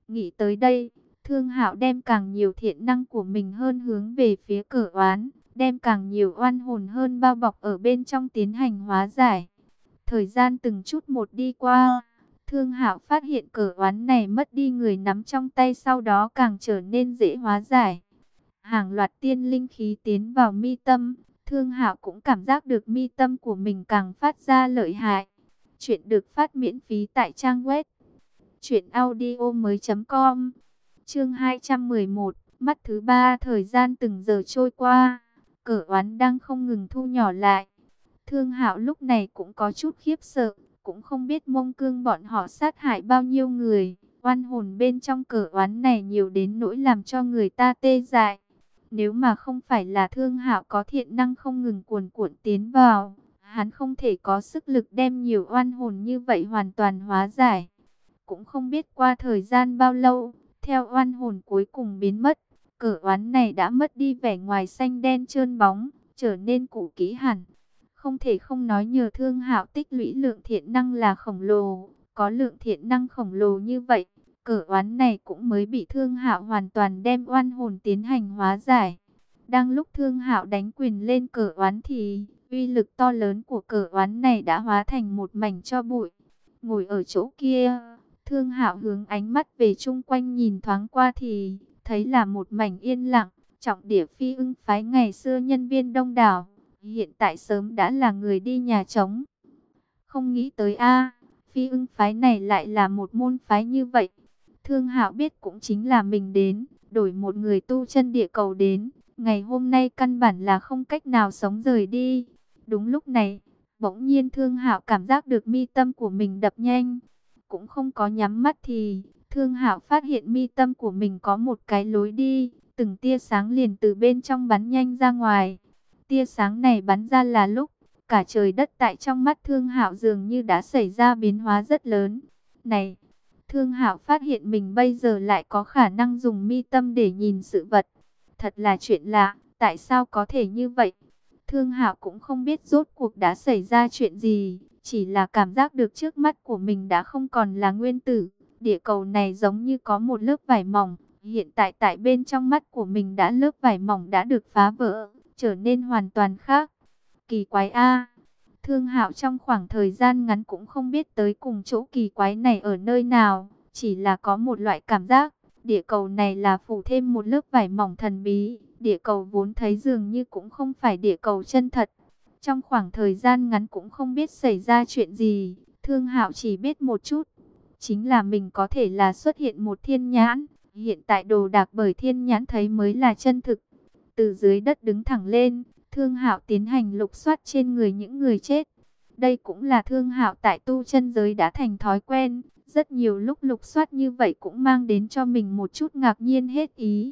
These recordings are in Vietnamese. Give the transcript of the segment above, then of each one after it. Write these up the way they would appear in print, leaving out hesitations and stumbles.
Nghĩ tới đây, Thương Hạo đem càng nhiều thiện năng của mình hơn hướng về phía Cờ Oán, đem càng nhiều oan hồn hơn bao bọc ở bên trong tiến hành hóa giải. Thời gian từng chút một đi qua, Thương Hạo phát hiện Cờ Oán này mất đi người nắm trong tay, sau đó càng trở nên dễ hóa giải. Hàng loạt tiên linh khí tiến vào mi tâm, Thương Hạo cũng cảm giác được mi tâm của mình càng phát ra lợi hại. Chuyện được phát miễn phí tại trang web truyệnaudiomoi.com. Chương 211, mắt thứ ba. Thời gian từng giờ trôi qua, Cờ Oán đang không ngừng thu nhỏ lại. Thương Hạo lúc này cũng có chút khiếp sợ, cũng không biết Mông Cương bọn họ sát hại bao nhiêu người. Oan hồn bên trong Cờ Oán này nhiều đến nỗi làm cho người ta tê dại. Nếu mà không phải là Thương Hạo có thiện năng không ngừng cuồn cuộn tiến vào, hắn không thể có sức lực đem nhiều oan hồn như vậy hoàn toàn hóa giải. Cũng không biết qua thời gian bao lâu, theo oan hồn cuối cùng biến mất, Cờ Oán này đã mất đi vẻ ngoài xanh đen trơn bóng, trở nên cũ kỹ hẳn. Không thể không nói nhờ Thương Hạo tích lũy lượng thiện năng là khổng lồ, có lượng thiện năng khổng lồ như vậy, Cờ Oán này cũng mới bị Thương Hạo hoàn toàn đem oan hồn tiến hành hóa giải. Đang lúc Thương Hạo đánh quyền lên Cờ Oán thì uy lực to lớn của Cờ Oán này đã hóa thành một mảnh tro bụi. Ngồi ở chỗ kia, Thương Hạo hướng ánh mắt về chung quanh nhìn thoáng qua thì thấy là một mảnh yên lặng. Trọng địa Phi Ưng phái ngày xưa nhân viên đông đảo, hiện tại sớm đã là người đi nhà trống. Không nghĩ tới Phi Ưng phái này lại là một môn phái như vậy. Thương Hạo biết cũng chính là mình đến, đổi một người tu chân địa cầu đến, ngày hôm nay căn bản là không cách nào sống rời đi. Đúng lúc này, bỗng nhiên Thương Hạo cảm giác được mi tâm của mình đập nhanh, cũng không có nhắm mắt thì Thương Hạo phát hiện mi tâm của mình có một cái lối đi, từng tia sáng liền từ bên trong bắn nhanh ra ngoài. Tia sáng này bắn ra là lúc cả trời đất tại trong mắt Thương Hạo dường như đã xảy ra biến hóa rất lớn. Này, Thương Hạo phát hiện mình bây giờ lại có khả năng dùng mi tâm để nhìn sự vật. Thật là chuyện lạ, tại sao có thể như vậy? Thương Hạo cũng không biết rốt cuộc đã xảy ra chuyện gì, chỉ là cảm giác được trước mắt của mình đã không còn là nguyên tử. Địa cầu này giống như có một lớp vải mỏng, hiện tại tại bên trong mắt của mình lớp vải mỏng đã được phá vỡ, trở nên hoàn toàn khác. Kỳ quái a! Thương Hạo trong khoảng thời gian ngắn cũng không biết tới cùng chỗ kỳ quái này ở nơi nào, chỉ là có một loại cảm giác, địa cầu này là phủ thêm một lớp vải mỏng thần bí, địa cầu vốn thấy dường như cũng không phải địa cầu chân thật. Trong khoảng thời gian ngắn cũng không biết xảy ra chuyện gì, Thương Hạo chỉ biết một chút, chính là mình có thể là xuất hiện một thiên nhãn, hiện tại đồ đạc bởi thiên nhãn thấy mới là chân thực. Từ dưới đất đứng thẳng lên, Thương Hạo tiến hành lục soát trên người những người chết. Đây cũng là Thương Hạo tại tu chân giới đã thành thói quen, rất nhiều lúc lục soát như vậy cũng mang đến cho mình một chút ngạc nhiên hết ý.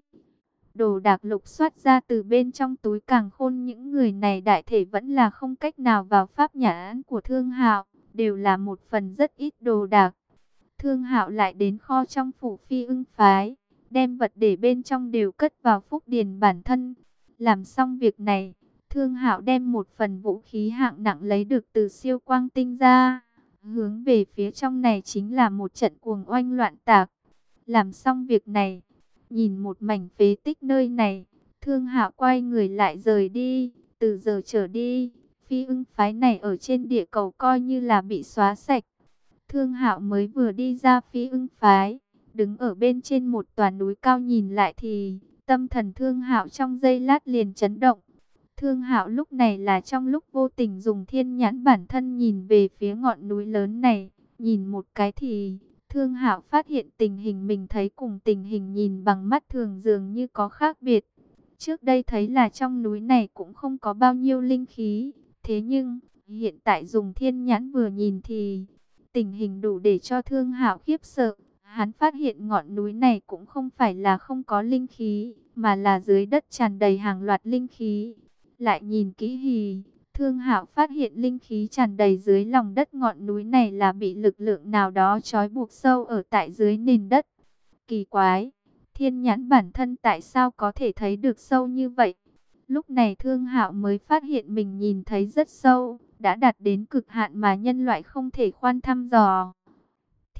Đồ đạc lục soát ra từ bên trong túi càn khôn những người này đại thể vẫn là không cách nào vào pháp nhãn của Thương Hạo, đều là một phần rất ít đồ đạc. Thương Hạo lại đến kho trong phủ Phi Ưng phái, đem vật để bên trong đều cất vào phúc điền bản thân. Làm xong việc này, Thương Hạo đem một phần vũ khí hạng nặng lấy được từ siêu quang tinh ra, hướng về phía trong này chính là một trận cuồng oanh loạn tạc. Làm xong việc này, nhìn một mảnh phế tích nơi này, Thương Hạo quay người lại rời đi. Từ giờ trở đi, Phi Ưng phái này ở trên địa cầu coi như là bị xóa sạch. Thương Hạo mới vừa đi ra Phi Ưng phái, đứng ở bên trên một tòa núi cao nhìn lại thì tâm thần Thương Hạo trong giây lát liền chấn động. Thương Hạo lúc này là trong lúc vô tình dùng thiên nhãn bản thân nhìn về phía ngọn núi lớn này, nhìn một cái thì Thương Hạo phát hiện tình hình mình thấy cùng tình hình nhìn bằng mắt thường dường như có khác biệt. Trước đây thấy là trong núi này cũng không có bao nhiêu linh khí, thế nhưng hiện tại dùng thiên nhãn vừa nhìn thì tình hình đủ để cho Thương Hạo khiếp sợ. Hắn phát hiện ngọn núi này cũng không phải là không có linh khí, mà là dưới đất tràn đầy hàng loạt linh khí. Lại nhìn kỹ thì Thương Hạo phát hiện linh khí tràn đầy dưới lòng đất ngọn núi này là bị lực lượng nào đó trói buộc sâu ở tại dưới nền đất. Kỳ quái, thiên nhãn bản thân tại sao có thể thấy được sâu như vậy? Lúc này Thương Hạo mới phát hiện mình nhìn thấy rất sâu, đã đạt đến cực hạn mà nhân loại không thể khoan thăm dò.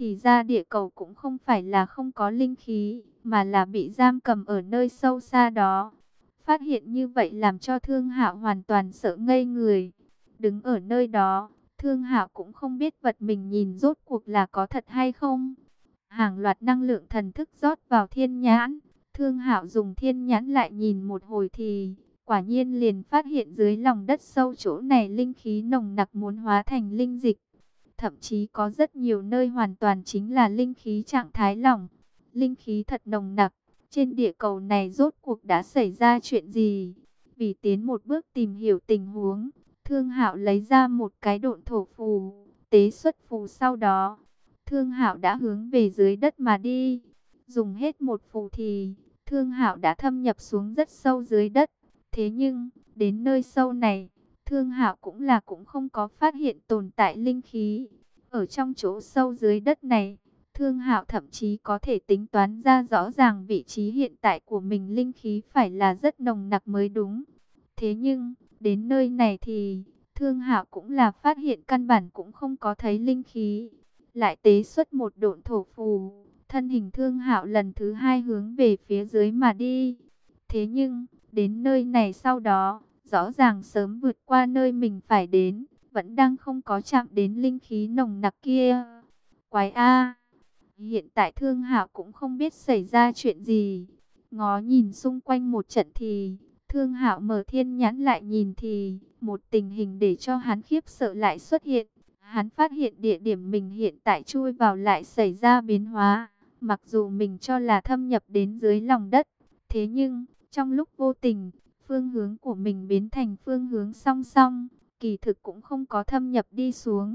Thì ra địa cầu cũng không phải là không có linh khí, mà là bị giam cầm ở nơi sâu xa đó. Phát hiện như vậy làm cho Thương Hạo hoàn toàn sợ ngây người. Đứng ở nơi đó, Thương Hạo cũng không biết vật mình nhìn rốt cuộc là có thật hay không. Hàng loạt năng lượng thần thức rót vào thiên nhãn. Thương Hạo dùng thiên nhãn lại nhìn một hồi thì quả nhiên liền phát hiện dưới lòng đất sâu chỗ này linh khí nồng nặc muốn hóa thành linh dịch. Thậm chí có rất nhiều nơi hoàn toàn chính là linh khí trạng thái lỏng. Linh khí thật nồng nặc. Trên địa cầu này rốt cuộc đã xảy ra chuyện gì? Vì tiến một bước tìm hiểu tình huống, Thương Hạo lấy ra một cái độn thổ phù, tế xuất phù sau đó. Thương Hạo đã hướng về dưới đất mà đi. Dùng hết một phù thì Thương Hạo đã thâm nhập xuống rất sâu dưới đất. Thế nhưng, đến nơi sâu này, Thương Hạo cũng không có phát hiện tồn tại linh khí. Ở trong chỗ sâu dưới đất này, Thương Hạo thậm chí có thể tính toán ra rõ ràng vị trí hiện tại của mình linh khí phải là rất nồng nặc mới đúng. Thế nhưng, đến nơi này thì Thương Hạo cũng là phát hiện căn bản cũng không có thấy linh khí. Lại tế xuất một độn thổ phù, thân hình Thương Hạo lần thứ hai hướng về phía dưới mà đi. Thế nhưng, đến nơi này sau đó, rõ ràng sớm vượt qua nơi mình phải đến, vẫn đang không có chạm đến linh khí nồng nặc kia. Quái a! Hiện tại Thương Hạo cũng không biết xảy ra chuyện gì. Ngó nhìn xung quanh một trận thì Thương Hạo mở thiên nhãn lại nhìn thì một tình hình để cho hắn khiếp sợ lại xuất hiện. Hắn phát hiện địa điểm mình hiện tại chui vào lại xảy ra biến hóa. Mặc dù mình cho là thâm nhập đến dưới lòng đất, thế nhưng trong lúc vô tình, phương hướng của mình biến thành phương hướng song song, kỳ thực cũng không có thâm nhập đi xuống.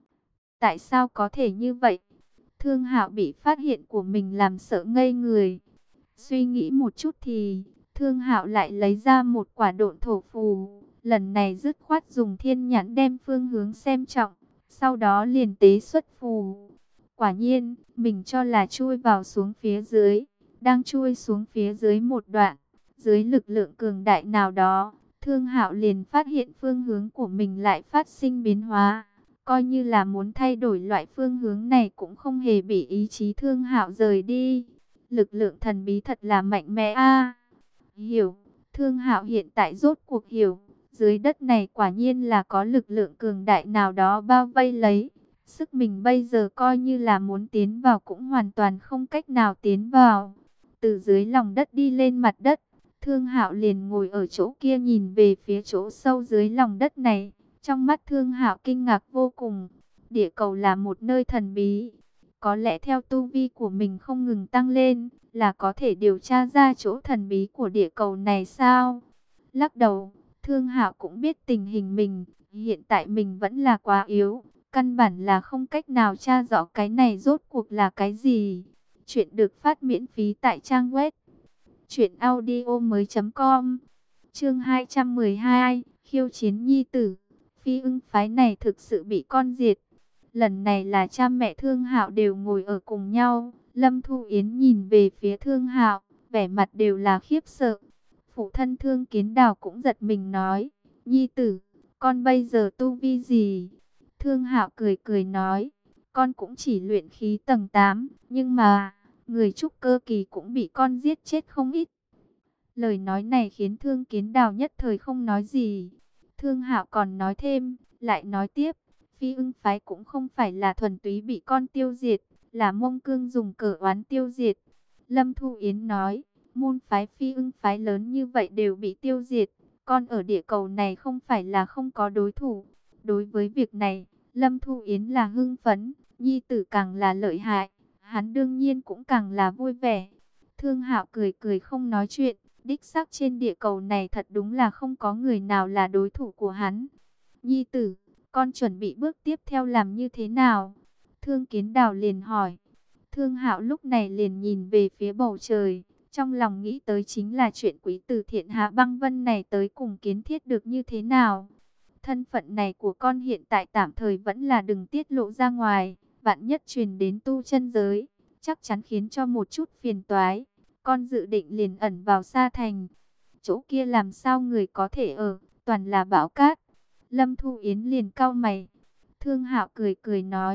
Tại sao có thể như vậy? Thương Hạo bị phát hiện của mình làm sợ ngây người. Suy nghĩ một chút thì Thương Hạo lại lấy ra một quả độn thổ phù. Lần này dứt khoát dùng thiên nhãn đem phương hướng xem trọng. Sau đó liền tế xuất phù. Quả nhiên, mình cho là chui vào xuống phía dưới. Đang chui xuống phía dưới một đoạn. Dưới lực lượng cường đại nào đó, Thương Hạo liền phát hiện phương hướng của mình lại phát sinh biến hóa. Coi như là muốn thay đổi loại phương hướng này cũng không hề bị ý chí Thương Hạo rời đi. Lực lượng thần bí thật là mạnh mẽ a. Hiểu, Thương Hạo hiện tại rốt cuộc hiểu, dưới đất này quả nhiên là có lực lượng cường đại nào đó bao vây lấy. Sức mình bây giờ coi như là muốn tiến vào cũng hoàn toàn không cách nào tiến vào. Từ dưới lòng đất đi lên mặt đất, Thương Hạo liền ngồi ở chỗ kia nhìn về phía chỗ sâu dưới lòng đất này. Trong mắt Thương Hạo kinh ngạc vô cùng. Địa cầu là một nơi thần bí. Có lẽ theo tu vi của mình không ngừng tăng lên, là có thể điều tra ra chỗ thần bí của địa cầu này sao? Lắc đầu, Thương Hạo cũng biết tình hình mình, hiện tại mình vẫn là quá yếu. Căn bản là không cách nào tra rõ cái này rốt cuộc là cái gì. Chuyện được phát miễn phí tại trang web truyệnaudiomoi.com. Chương 212, khiêu chiến nhi tử. Phi Ưng phái này thực sự bị con diệt. Lần này là cha mẹ Thương Hạo đều ngồi ở cùng nhau. Lâm Thu Yến nhìn về phía Thương Hạo, vẻ mặt đều là khiếp sợ. Phụ thân Thương Kiến Đào cũng giật mình nói, nhi tử, con bây giờ tu vi gì? Thương Hạo cười cười nói, con cũng chỉ luyện khí tầng 8, nhưng mà người trúc cơ kỳ cũng bị con giết chết không ít. Lời nói này khiến Thương Kiến Đào nhất thời không nói gì. Thương Hạo còn nói thêm, lại nói tiếp, Phi Ưng phái cũng không phải là thuần túy bị con tiêu diệt, là Mông Cương dùng cờ oán tiêu diệt. Lâm Thu Yến nói, môn phái Phi Ưng phái lớn như vậy đều bị tiêu diệt, con ở địa cầu này không phải là không có đối thủ. Đối với việc này, Lâm Thu Yến là hưng phấn, nhi tử càng là lợi hại, hắn đương nhiên cũng càng là vui vẻ. Thương Hạo cười cười không nói chuyện. Đích xác trên địa cầu này thật đúng là không có người nào là đối thủ của hắn. Nhi tử, con chuẩn bị bước tiếp theo làm như thế nào? Thương Kiến Đào liền hỏi. Thương Hạo lúc này liền nhìn về phía bầu trời. Trong lòng nghĩ tới chính là chuyện quý tử Thiện Hạ Băng Vân này tới cùng Kiến Thiết được như thế nào. Thân phận này của con hiện tại tạm thời vẫn là đừng tiết lộ ra ngoài. Vạn nhất truyền đến tu chân giới, chắc chắn khiến cho một chút phiền toái. Con dự định liền ẩn vào Sa Thành. Chỗ kia làm sao người có thể ở, toàn là bão cát. Lâm Thu Yến liền cau mày. Thương Hạo cười cười nói,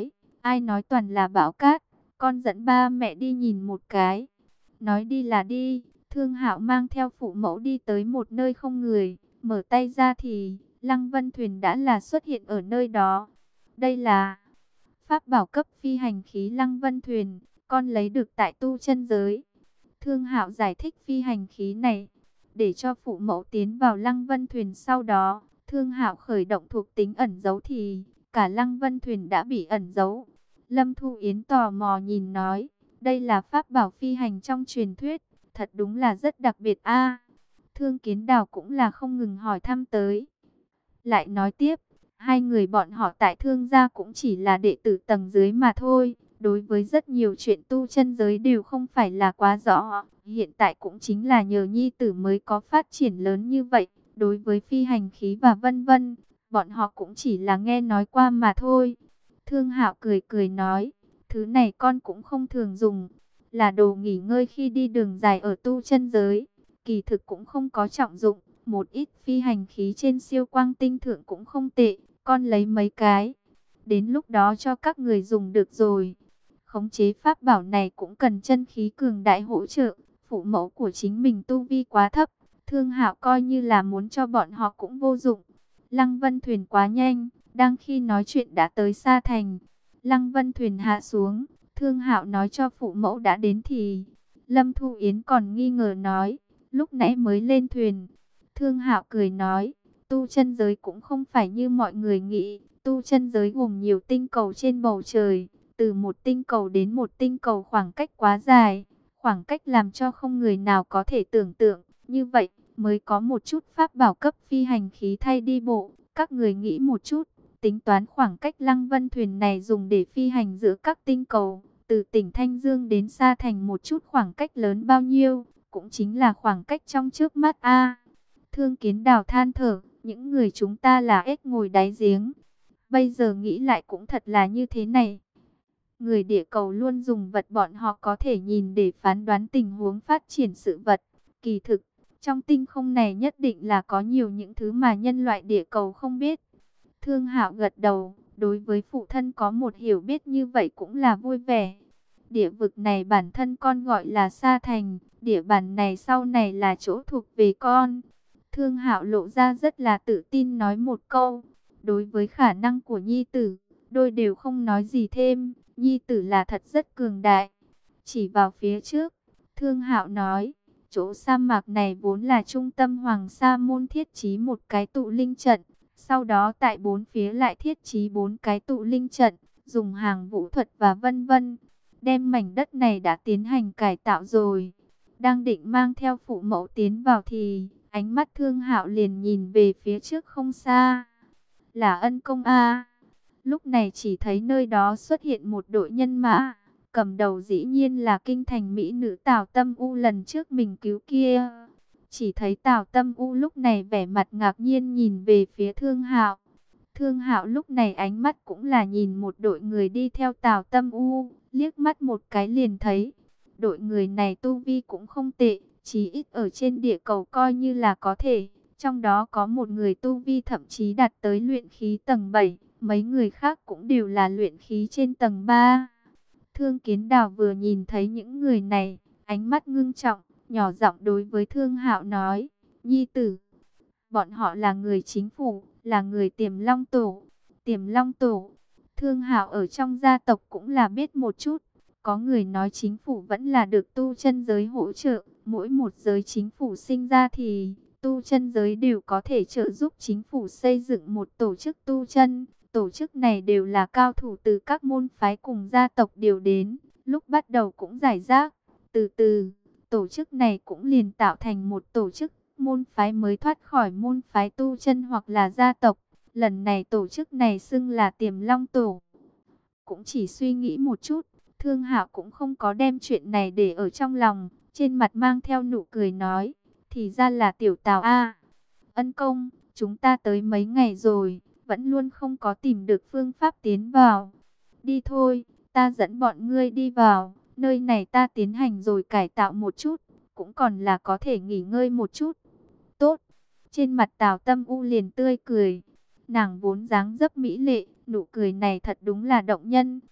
Ai nói toàn là bão cát, con dẫn ba mẹ đi nhìn một cái. Nói đi là đi, Thương Hạo mang theo phụ mẫu đi tới một nơi không người, mở tay ra thì Lăng Vân Thuyền đã là xuất hiện ở nơi đó. Đây là pháp bảo cấp phi hành khí Lăng Vân Thuyền, con lấy được tại tu chân giới. Thương Hạo giải thích phi hành khí này, để cho phụ mẫu tiến vào Lăng Vân Thuyền sau đó. Thương Hạo khởi động thuộc tính ẩn giấu thì cả Lăng Vân Thuyền đã bị ẩn giấu. Lâm Thu Yến tò mò nhìn nói, đây là pháp bảo phi hành trong truyền thuyết, thật đúng là rất đặc biệt a. Thương Kiến Đào cũng là không ngừng hỏi thăm tới. Lại nói tiếp, hai người bọn họ tại Thương gia cũng chỉ là đệ tử tầng dưới mà thôi. Đối với rất nhiều chuyện tu chân giới đều không phải là quá rõ. Hiện tại cũng chính là nhờ nhi tử mới có phát triển lớn như vậy. Đối với phi hành khí và vân vân, bọn họ cũng chỉ là nghe nói qua mà thôi. Thương Hạo cười cười nói, thứ này con cũng không thường dùng, là đồ nghỉ ngơi khi đi đường dài ở tu chân giới. Kỳ thực cũng không có trọng dụng, một ít phi hành khí trên siêu quang tinh thượng cũng không tệ, con lấy mấy cái. Đến lúc đó cho các người dùng được rồi. Khống chế pháp bảo này cũng cần chân khí cường đại hỗ trợ, phụ mẫu của chính mình tu vi quá thấp. Thương Hạo coi như là muốn cho bọn họ cũng vô dụng. Lăng Vân Thuyền quá nhanh, đang khi nói chuyện đã tới Sa Thành. Lăng Vân Thuyền hạ xuống, Thương Hạo nói cho phụ mẫu đã đến thì Lâm Thu Yến còn nghi ngờ nói, lúc nãy mới lên thuyền. Thương Hạo cười nói, tu chân giới cũng không phải như mọi người nghĩ, tu chân giới gồm nhiều tinh cầu trên bầu trời, từ một tinh cầu đến một tinh cầu khoảng cách quá dài, khoảng cách làm cho không người nào có thể tưởng tượng, như vậy mới có một chút pháp bảo cấp phi hành khí thay đi bộ. Các người nghĩ một chút, tính toán khoảng cách Lăng Vân Thuyền này dùng để phi hành giữa các tinh cầu, từ tỉnh Thanh Dương đến Sa Thành một chút khoảng cách lớn bao nhiêu, cũng chính là khoảng cách trong trước mắt a. Thương Kiến Đào than thở, những người chúng ta là ếch ngồi đáy giếng. Bây giờ nghĩ lại cũng thật là như thế này. Người địa cầu luôn dùng vật bọn họ có thể nhìn để phán đoán tình huống phát triển sự vật. Kỳ thực, trong tinh không này nhất định là có nhiều những thứ mà nhân loại địa cầu không biết. Thương Hạo gật đầu, đối với phụ thân có một hiểu biết như vậy cũng là vui vẻ. Địa vực này bản thân con gọi là Sa Thành, địa bàn này sau này là chỗ thuộc về con. Thương Hạo lộ ra rất là tự tin nói một câu. Đối với khả năng của nhi tử, đôi đều không nói gì thêm. Nhi tử là thật rất cường đại. Chỉ vào phía trước, Thương Hạo nói, chỗ sa mạc này vốn là trung tâm Hoàng Sa Môn thiết trí một cái tụ linh trận. Sau đó tại bốn phía lại thiết trí 4 cái tụ linh trận, dùng hàng vũ thuật và vân vân. Đem mảnh đất này đã tiến hành cải tạo rồi. Đang định mang theo phụ mẫu tiến vào thì ánh mắt Thương Hạo liền nhìn về phía trước không xa. Là Ân Công a. Lúc này chỉ thấy nơi đó xuất hiện một đội nhân mã. Cầm đầu dĩ nhiên là kinh thành mỹ nữ Tào Tâm U lần trước mình cứu kia. Chỉ thấy Tào Tâm U lúc này vẻ mặt ngạc nhiên nhìn về phía Thương Hạo. Thương Hạo lúc này ánh mắt cũng là nhìn một đội người đi theo Tào Tâm U, liếc mắt một cái liền thấy. Đội người này tu vi cũng không tệ, chí ít ở trên địa cầu coi như là có thể. Trong đó có một người tu vi thậm chí đạt tới luyện khí tầng 7, mấy người khác cũng đều là luyện khí trên tầng 3. Thương Kiến Đào vừa nhìn thấy những người này, ánh mắt ngưng trọng, nhỏ giọng đối với Thương Hạo nói, nhi tử, bọn họ là người chính phủ, là người Tiềm Long Tổ. Tiềm Long Tổ, Thương Hạo ở trong gia tộc cũng là biết một chút. Có người nói chính phủ vẫn là được tu chân giới hỗ trợ. Mỗi một giới chính phủ sinh ra thì tu chân giới đều có thể trợ giúp chính phủ xây dựng một tổ chức tu chân. Tổ chức này đều là cao thủ từ các môn phái cùng gia tộc điều đến. Lúc bắt đầu cũng giải rác, từ từ tổ chức này cũng liền tạo thành một tổ chức môn phái mới thoát khỏi môn phái tu chân hoặc là gia tộc. Lần này tổ chức này xưng là Tiềm Long Tổ. Cũng chỉ suy nghĩ một chút, Thương Hạo cũng không có đem chuyện này để ở trong lòng, trên mặt mang theo nụ cười nói, thì ra là Tiểu Tào a. Ân công, chúng ta tới mấy ngày rồi, vẫn luôn không có tìm được phương pháp tiến vào. Đi thôi, ta dẫn bọn ngươi đi vào, nơi này ta tiến hành rồi cải tạo một chút, cũng còn là có thể nghỉ ngơi một chút. Tốt, trên mặt Tào Tâm U liền tươi cười, nàng vốn dáng dấp mỹ lệ, nụ cười này thật đúng là động nhân.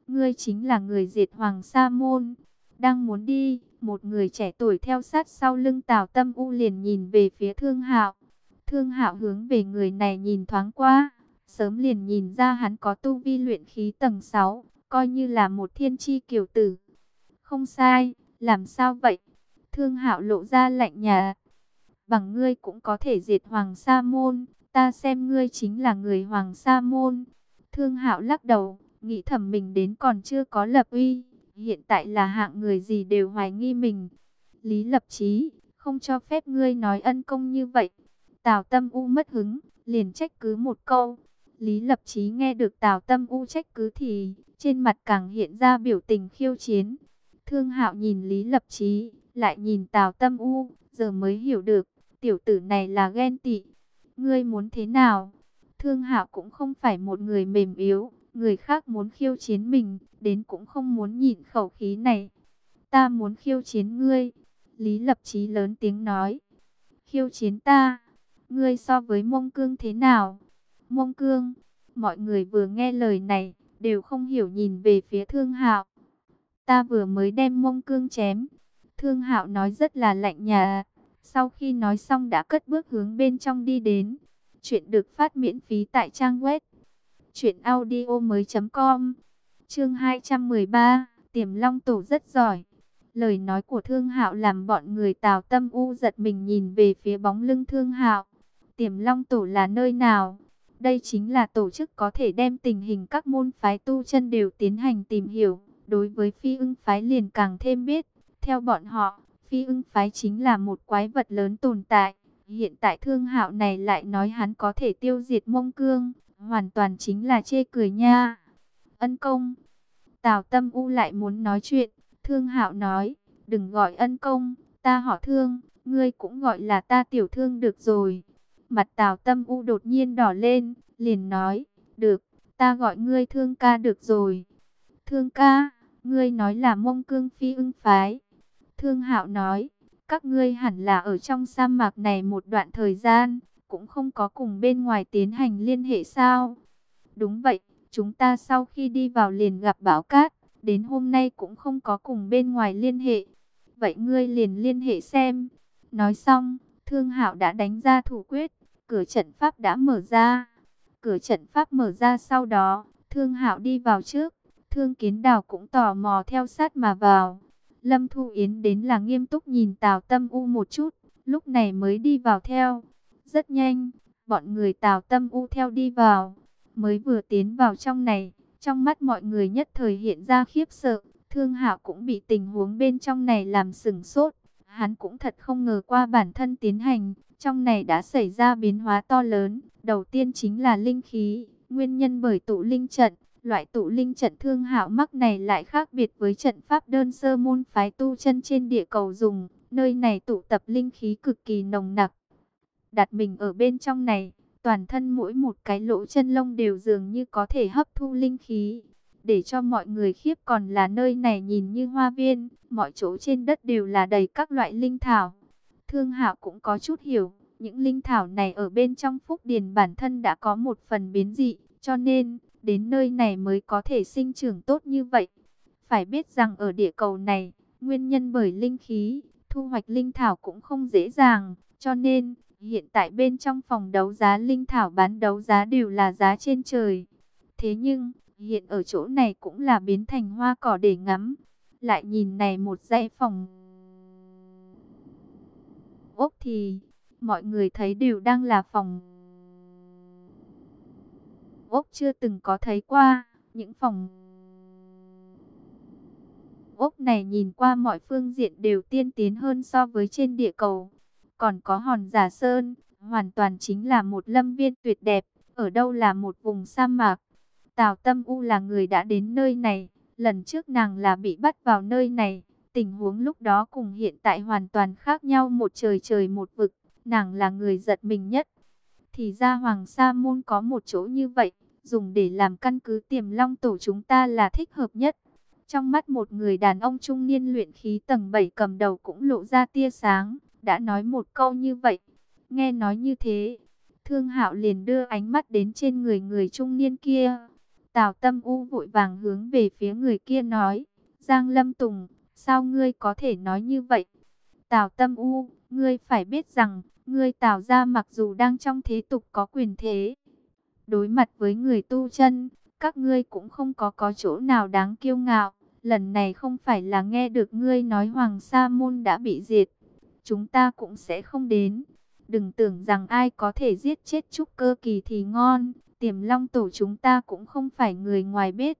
ngươi chính là người diệt Hoàng Sa Môn. Đang muốn đi, một người trẻ tuổi theo sát sau lưng Tào Tâm U liền nhìn về phía Thương Hạo. Thương Hạo hướng về người này nhìn thoáng qua, sớm liền nhìn ra hắn có tu vi luyện khí tầng 6, coi như là một thiên chi kiều tử. Không sai, làm sao vậy? Thương Hạo lộ ra lạnh nhạt. Bằng ngươi cũng có thể diệt Hoàng Sa Môn, ta xem ngươi chính là người Hoàng Sa Môn. Thương Hạo lắc đầu, nghĩ thầm mình đến còn chưa có lập uy, hiện tại là hạng người gì đều hoài nghi mình. Lý Lập Chí, không cho phép ngươi nói ân công như vậy. Tào Tâm U mất hứng, liền trách cứ một câu. Lý Lập Chí nghe được Tào Tâm U trách cứ thì trên mặt càng hiện ra biểu tình khiêu chiến. Thương Hạo nhìn Lý Lập Chí, lại nhìn Tào Tâm U, giờ mới hiểu được, tiểu tử này là ghen tị. Ngươi muốn thế nào? Thương Hạo cũng không phải một người mềm yếu, người khác muốn khiêu chiến mình, đến cũng không muốn nhịn khẩu khí này. Ta muốn khiêu chiến ngươi. Lý Lập Chí lớn tiếng nói. Khiêu chiến ta? Ngươi so với Mông Cương thế nào? Mông Cương? Mọi người vừa nghe lời này, đều không hiểu nhìn về phía Thương Hạo. Ta vừa mới đem Mông Cương chém. Thương Hạo nói rất là lạnh nhạt. Sau khi nói xong đã cất bước hướng bên trong đi đến. Chuyện được phát miễn phí tại trang web truyệnaudiomoi.com. Chương 213, Tiềm Long Tổ rất giỏi. Lời nói của Thương Hạo làm bọn người Tào Tâm U giật mình nhìn về phía bóng lưng Thương Hạo. Tiềm Long Tổ là nơi nào? Đây chính là tổ chức có thể đem tình hình các môn phái tu chân đều tiến hành tìm hiểu. Đối với Phi Ưng phái liền càng thêm biết. Theo bọn họ, Phi Ưng phái chính là một quái vật lớn tồn tại. Hiện tại Thương Hạo này lại nói hắn có thể tiêu diệt Mông Cương, hoàn toàn chính là chê cười nha. Ân công. Tào Tâm U lại muốn nói chuyện. Thương Hạo nói, đừng gọi ân công, ta họ Thương, ngươi cũng gọi là ta tiểu Thương được rồi. Mặt Tào Tâm U đột nhiên đỏ lên, liền nói, được, ta gọi ngươi Thương ca được rồi. Thương ca, ngươi nói là Mông Cương Phi Ưng phái. Thương Hạo nói, các ngươi hẳn là ở trong sa mạc này một đoạn thời gian, cũng không có cùng bên ngoài tiến hành liên hệ sao? Đúng vậy, chúng ta sau khi đi vào liền gặp bão cát, đến hôm nay cũng không có cùng bên ngoài liên hệ. Vậy ngươi liền liên hệ xem. Nói xong, Thương Hạo đã đánh ra thủ quyết, cửa trận pháp đã mở ra. Cửa trận pháp mở ra sau đó, Thương Hạo đi vào trước, Thương Kiến Đào cũng tò mò theo sát mà vào. Lâm Thu Yến đến là nghiêm túc nhìn Tào Tâm U một chút, lúc này mới đi vào theo. Rất nhanh, bọn người Tào Tâm U theo đi vào. Mới vừa tiến vào trong này, trong mắt mọi người nhất thời hiện ra khiếp sợ. Thương Hạo cũng bị tình huống bên trong này làm sửng sốt. Hắn cũng thật không ngờ qua bản thân tiến hành, trong này đã xảy ra biến hóa to lớn. Đầu tiên chính là linh khí, nguyên nhân bởi tụ linh trận. Loại tụ linh trận Thương Hạo mắc này lại khác biệt với trận pháp đơn sơ môn phái tu chân trên địa cầu dùng. Nơi này tụ tập linh khí cực kỳ nồng nặc. Đặt mình ở bên trong này, toàn thân mỗi một cái lỗ chân lông đều dường như có thể hấp thu linh khí. Để cho mọi người khiếp còn là nơi này nhìn như hoa viên, mọi chỗ trên đất đều là đầy các loại linh thảo. Thương Hạo cũng có chút hiểu, những linh thảo này ở bên trong phúc điền bản thân đã có một phần biến dị, cho nên đến nơi này mới có thể sinh trưởng tốt như vậy. Phải biết rằng ở địa cầu này, nguyên nhân bởi linh khí, thu hoạch linh thảo cũng không dễ dàng, cho nên hiện tại bên trong phòng đấu giá linh thảo bán đấu giá đều là giá trên trời. Thế nhưng, hiện ở chỗ này cũng là biến thành hoa cỏ để ngắm. Lại nhìn này một dãy phòng ốc thì mọi người thấy đều đang là phòng ốc chưa từng có thấy qua. Những phòng ốc này nhìn qua mọi phương diện đều tiên tiến hơn so với trên địa cầu. Còn có Hòn Giả Sơn, hoàn toàn chính là một lâm viên tuyệt đẹp, ở đâu là một vùng sa mạc. Tào Tâm U là người đã đến nơi này, lần trước nàng là bị bắt vào nơi này, tình huống lúc đó cùng hiện tại hoàn toàn khác nhau một trời trời một vực, nàng là người giật mình nhất. Thì ra Hoàng Sa Môn có một chỗ như vậy, dùng để làm căn cứ Tiềm Long Tổ chúng ta là thích hợp nhất. Trong mắt một người đàn ông trung niên luyện khí tầng 7 cầm đầu cũng lộ ra tia sáng, đã nói một câu như vậy. Nghe nói như thế, Thương Hạo liền đưa ánh mắt đến trên người người trung niên kia. Tào Tâm U vội vàng hướng về phía người kia nói, Giang Lâm Tùng, sao ngươi có thể nói như vậy? Tào Tâm U, ngươi phải biết rằng, ngươi Tào gia mặc dù đang trong thế tục có quyền thế, đối mặt với người tu chân, các ngươi cũng không có chỗ nào đáng kiêu ngạo. Lần này không phải là nghe được ngươi nói Hoàng Sa Môn đã bị diệt, chúng ta cũng sẽ không đến. Đừng tưởng rằng ai có thể giết chết trúc cơ kỳ thì ngon, Tiềm Long Tổ chúng ta cũng không phải người ngoài biết.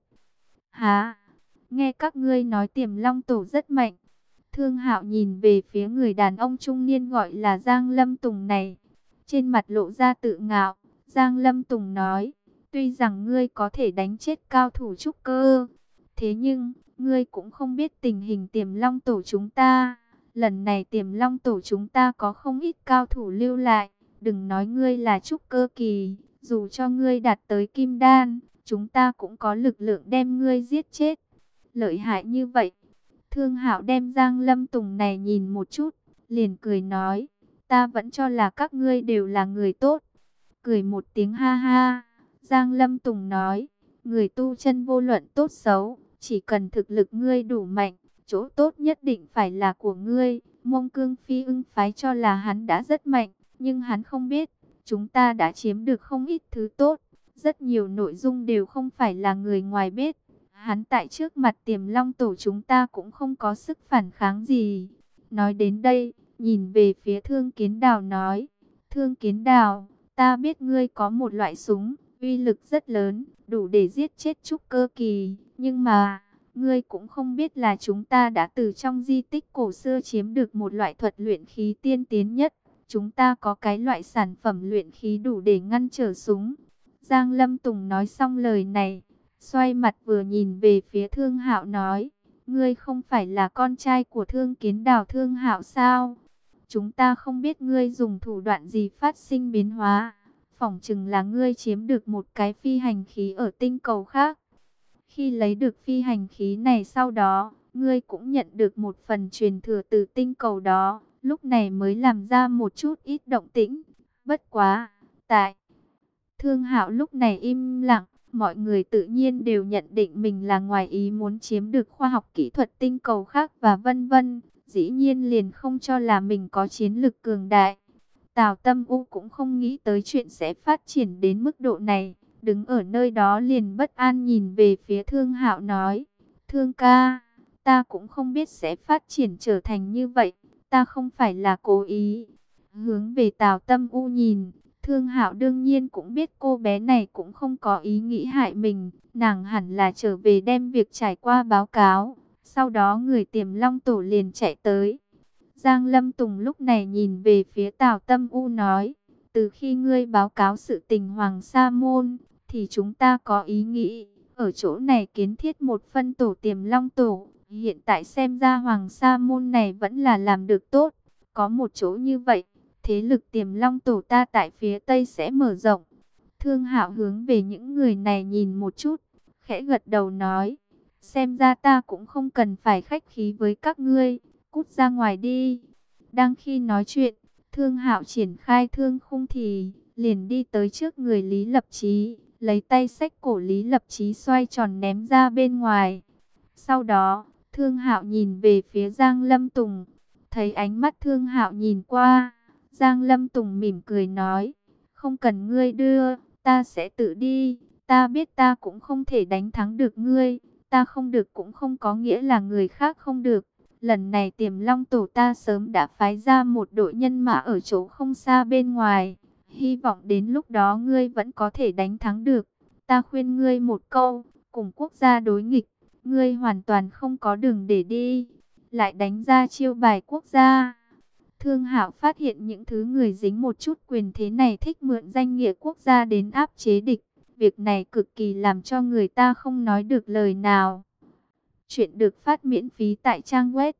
Hả? Nghe các ngươi nói Tiềm Long Tổ rất mạnh. Thương Hạo nhìn về phía người đàn ông trung niên gọi là Giang Lâm Tùng này, trên mặt lộ ra tự ngạo. Giang Lâm Tùng nói, tuy rằng ngươi có thể đánh chết cao thủ trúc cơ, thế nhưng, ngươi cũng không biết tình hình Tiềm Long Tổ chúng ta. Lần này Tiềm Long Tổ chúng ta có không ít cao thủ lưu lại, đừng nói ngươi là trúc cơ kỳ, dù cho ngươi đạt tới kim đan, chúng ta cũng có lực lượng đem ngươi giết chết. Lợi hại như vậy. Thương Hạo đem Giang Lâm Tùng này nhìn một chút, liền cười nói, ta vẫn cho là các ngươi đều là người tốt. Cười một tiếng ha ha, Giang Lâm Tùng nói, người tu chân vô luận tốt xấu, chỉ cần thực lực ngươi đủ mạnh, chỗ tốt nhất định phải là của ngươi. Mông Cương Phi Ưng phái cho là hắn đã rất mạnh, nhưng hắn không biết, chúng ta đã chiếm được không ít thứ tốt, rất nhiều nội dung đều không phải là người ngoài biết. Hắn tại trước mặt Tiềm Long Tổ chúng ta cũng không có sức phản kháng gì. Nói đến đây, nhìn về phía Thương Kiến Đào nói, Thương Kiến Đào, ta biết ngươi có một loại súng, uy lực rất lớn, đủ để giết chết trúc cơ kỳ. Nhưng mà, ngươi cũng không biết là chúng ta đã từ trong di tích cổ xưa chiếm được một loại thuật luyện khí tiên tiến nhất. Chúng ta có cái loại sản phẩm luyện khí đủ để ngăn trở súng. Giang Lâm Tùng nói xong lời này, xoay mặt vừa nhìn về phía Thương Hạo nói, ngươi không phải là con trai của Thương Kiến Đào Thương Hạo sao? Chúng ta không biết ngươi dùng thủ đoạn gì phát sinh biến hóa, phỏng chừng là ngươi chiếm được một cái phi hành khí ở tinh cầu khác. Khi lấy được phi hành khí này sau đó, ngươi cũng nhận được một phần truyền thừa từ tinh cầu đó, lúc này mới làm ra một chút ít động tĩnh. Bất quá, tại Thương Hạo lúc này im lặng, mọi người tự nhiên đều nhận định mình là ngoài ý muốn chiếm được khoa học kỹ thuật tinh cầu khác và vân vân, dĩ nhiên liền không cho là mình có chiến lực cường đại. Tào Tâm U cũng không nghĩ tới chuyện sẽ phát triển đến mức độ này, đứng ở nơi đó liền bất an nhìn về phía Thương Hạo nói, Thương ca, ta cũng không biết sẽ phát triển trở thành như vậy, ta không phải là cố ý. Hướng về Tào Tâm U nhìn, Thương Hạo đương nhiên cũng biết cô bé này cũng không có ý nghĩ hại mình, nàng hẳn là trở về đem việc trải qua báo cáo, sau đó người Tiềm Long Tổ liền chạy tới. Giang Lâm Tùng lúc này nhìn về phía Tào Tâm U nói, từ khi ngươi báo cáo sự tình Hoàng Sa Môn, thì chúng ta có ý nghĩ, ở chỗ này kiến thiết một phân tổ Tiềm Long Tổ, hiện tại xem ra Hoàng Sa Môn này vẫn là làm được tốt, có một chỗ như vậy, thế lực Tiềm Long Tổ ta tại phía Tây sẽ mở rộng. Thương Hạo hướng về những người này nhìn một chút, khẽ gật đầu nói, xem ra ta cũng không cần phải khách khí với các ngươi, cút ra ngoài đi. Đang khi nói chuyện, Thương Hạo triển khai thương khung thì liền đi tới trước người Lý Lập Chí, lấy tay xách cổ Lý Lập Chí xoay tròn ném ra bên ngoài. Sau đó, Thương Hạo nhìn về phía Giang Lâm Tùng, thấy ánh mắt Thương Hạo nhìn qua, Giang Lâm Tùng mỉm cười nói, không cần ngươi đưa, ta sẽ tự đi, ta biết ta cũng không thể đánh thắng được ngươi, ta không được cũng không có nghĩa là người khác không được. Lần này Tiềm Long Tổ ta sớm đã phái ra một đội nhân mã ở chỗ không xa bên ngoài, hy vọng đến lúc đó ngươi vẫn có thể đánh thắng được. Ta khuyên ngươi một câu, cùng quốc gia đối nghịch, ngươi hoàn toàn không có đường để đi, lại đánh ra chiêu bài quốc gia. Thương Hạo phát hiện những thứ người dính một chút quyền thế này thích mượn danh nghĩa quốc gia đến áp chế địch. Việc này cực kỳ làm cho người ta không nói được lời nào. Chuyện được phát miễn phí tại trang web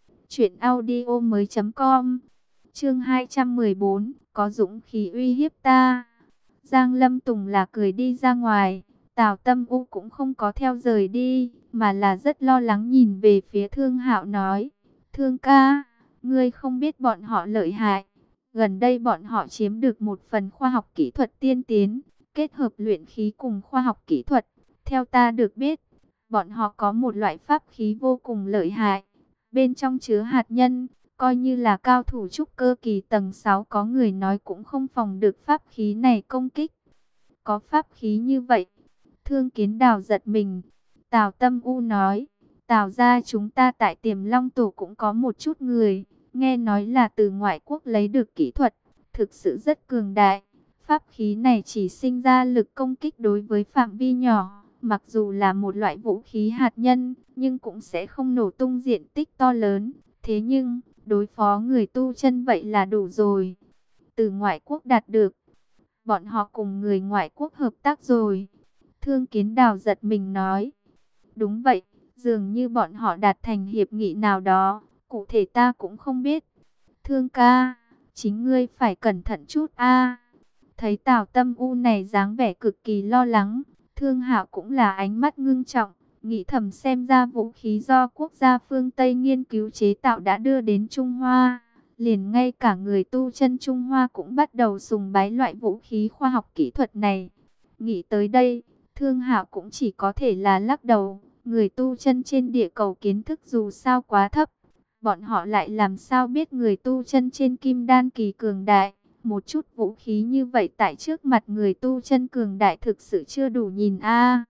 truyệnaudiomoi.com. Chương 214, có dũng khí uy hiếp ta. Giang Lâm Tùng là cười đi ra ngoài, Tào Tâm U cũng không có theo rời đi, mà là rất lo lắng nhìn về phía Thương Hạo nói, Thương ca, ngươi không biết bọn họ lợi hại. Gần đây bọn họ chiếm được một phần khoa học kỹ thuật tiên tiến, kết hợp luyện khí cùng khoa học kỹ thuật, Theo ta được biết, bọn họ có một loại pháp khí vô cùng lợi hại, bên trong chứa hạt nhân, coi như là cao thủ trúc cơ kỳ tầng 6 có người nói cũng không phòng được pháp khí này công kích. Có pháp khí như vậy, Thương Kiến Đào giật mình. Tào Tâm U nói, Tào gia chúng ta tại Tiềm Long Tổ cũng có một chút người, nghe nói là từ ngoại quốc lấy được kỹ thuật, thực sự rất cường đại. Pháp khí này chỉ sinh ra lực công kích đối với phạm vi nhỏ, mặc dù là một loại vũ khí hạt nhân, nhưng cũng sẽ không nổ tung diện tích to lớn. Thế nhưng, đối phó người tu chân vậy là đủ rồi. Từ ngoại quốc đạt được, bọn họ cùng người ngoại quốc hợp tác rồi. Thương Kiến Đào giật mình nói, đúng vậy, dường như bọn họ đạt thành hiệp nghị nào đó, cụ thể ta cũng không biết. Thương ca, chính ngươi phải cẩn thận chút a. Thấy Tào Tâm U này dáng vẻ cực kỳ lo lắng, Thương Hạo cũng là ánh mắt ngưng trọng, nghĩ thầm xem ra vũ khí do quốc gia phương Tây nghiên cứu chế tạo đã đưa đến Trung Hoa. Liền ngay cả người tu chân Trung Hoa cũng bắt đầu sùng bái loại vũ khí khoa học kỹ thuật này. Nghĩ tới đây, Thương Hạo cũng chỉ có thể là lắc đầu, người tu chân trên địa cầu kiến thức dù sao quá thấp. Bọn họ lại làm sao biết người tu chân trên kim đan kỳ cường đại. Một chút vũ khí như vậy tại trước mặt người tu chân cường đại thực sự chưa đủ nhìn a.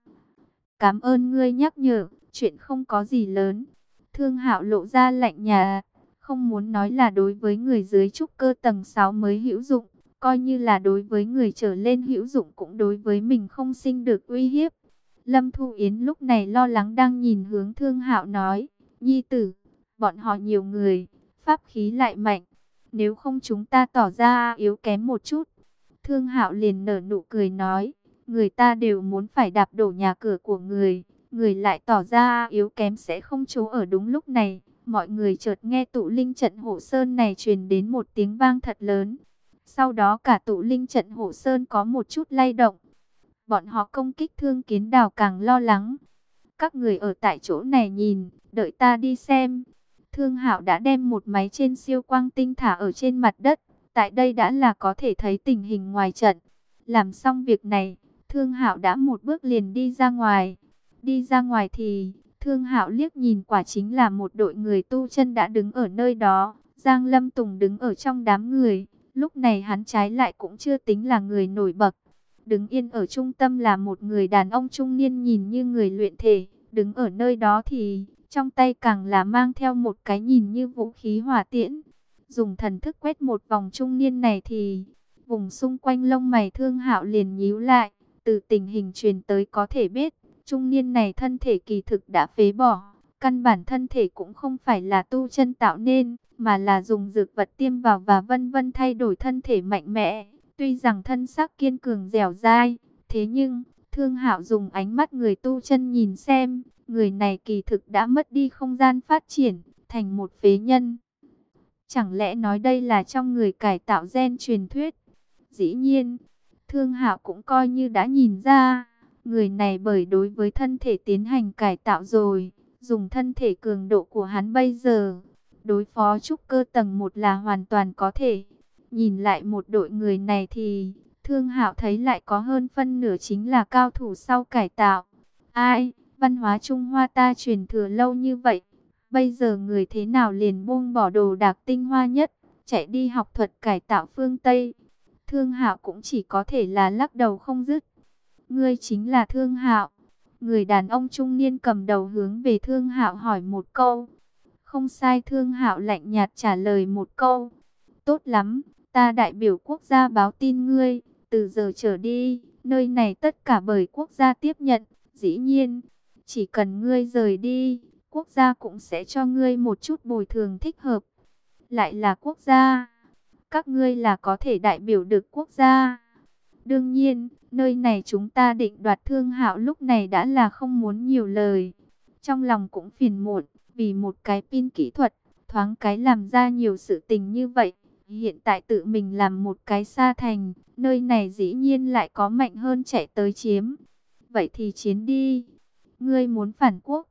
Cảm ơn ngươi nhắc nhở, chuyện không có gì lớn. Thương Hạo lộ ra lạnh nhạt, không muốn nói là đối với người dưới trúc cơ tầng 6 mới hữu dụng, coi như là đối với người trở lên hữu dụng cũng đối với mình không sinh được uy hiếp. Lâm Thu Yến lúc này lo lắng đang nhìn hướng Thương Hạo nói, nhi tử, bọn họ nhiều người, pháp khí lại mạnh, nếu không chúng ta tỏ ra yếu kém một chút. Thương Hạo liền nở nụ cười nói, người ta đều muốn phải đạp đổ nhà cửa của người lại tỏ ra yếu kém sẽ không chỗ ở. Đúng lúc này, mọi người chợt nghe tụ linh trận Hổ Sơn này truyền đến một tiếng vang thật lớn. Sau đó cả tụ linh trận Hổ Sơn có một chút lay động. Bọn họ công kích Thương Kiến Đào càng lo lắng. Các người ở tại chỗ này nhìn, đợi ta đi xem. Thương Hạo đã đem một máy trên siêu quang tinh thả ở trên mặt đất. Tại đây đã là có thể thấy tình hình ngoài trận. Làm xong việc này, Thương Hạo đã một bước liền đi ra ngoài. Đi ra ngoài thì, Thương Hạo liếc nhìn quả chính là một đội người tu chân đã đứng ở nơi đó. Giang Lâm Tùng đứng ở trong đám người. Lúc này hắn trái lại cũng chưa tính là người nổi bật. Đứng yên ở trung tâm là một người đàn ông trung niên nhìn như người luyện thể. Đứng ở nơi đó thì, trong tay càng là mang theo một cái nhìn như vũ khí hỏa tiễn. Dùng thần thức quét một vòng trung niên này thì, vùng xung quanh lông mày Thương Hạo liền nhíu lại. Từ tình hình truyền tới có thể biết, trung niên này thân thể kỳ thực đã phế bỏ. Căn bản thân thể cũng không phải là tu chân tạo nên, mà là dùng dược vật tiêm vào và vân vân thay đổi thân thể mạnh mẽ. Tuy rằng thân xác kiên cường dẻo dai, thế nhưng Thương Hạo dùng ánh mắt người tu chân nhìn xem, người này kỳ thực đã mất đi không gian phát triển, thành một phế nhân. Chẳng lẽ nói đây là trong người cải tạo gen truyền thuyết? Dĩ nhiên, Thương Hạo cũng coi như đã nhìn ra, người này bởi đối với thân thể tiến hành cải tạo rồi, dùng thân thể cường độ của hắn bây giờ, đối phó trúc cơ tầng 1 là hoàn toàn có thể. Nhìn lại một đội người này thì, Thương Hạo thấy lại có hơn phân nửa chính là cao thủ sau cải tạo. Ai, văn hóa Trung Hoa ta truyền thừa lâu như vậy, bây giờ người thế nào liền buông bỏ đồ đạc tinh hoa nhất, chạy đi học thuật cải tạo phương Tây. Thương Hạo cũng chỉ có thể là lắc đầu không dứt. Ngươi chính là Thương Hạo? Người đàn ông trung niên cầm đầu hướng về Thương Hạo hỏi một câu. Không sai, Thương Hạo lạnh nhạt trả lời một câu. Tốt lắm, ta đại biểu quốc gia báo tin ngươi, từ giờ trở đi, nơi này tất cả bởi quốc gia tiếp nhận. Dĩ nhiên, chỉ cần ngươi rời đi, quốc gia cũng sẽ cho ngươi một chút bồi thường thích hợp. Lại là quốc gia, các ngươi là có thể đại biểu được quốc gia. Đương nhiên, nơi này chúng ta định đoạt. Thương Hạo lúc này đã là không muốn nhiều lời. Trong lòng cũng phiền muộn, vì một cái pin kỹ thuật, thoáng cái làm ra nhiều sự tình như vậy. Hiện tại tự mình làm một cái sa thành, nơi này dĩ nhiên lại có mạnh hơn chạy tới chiếm. Vậy thì chiến đi. Ngươi muốn phản quốc?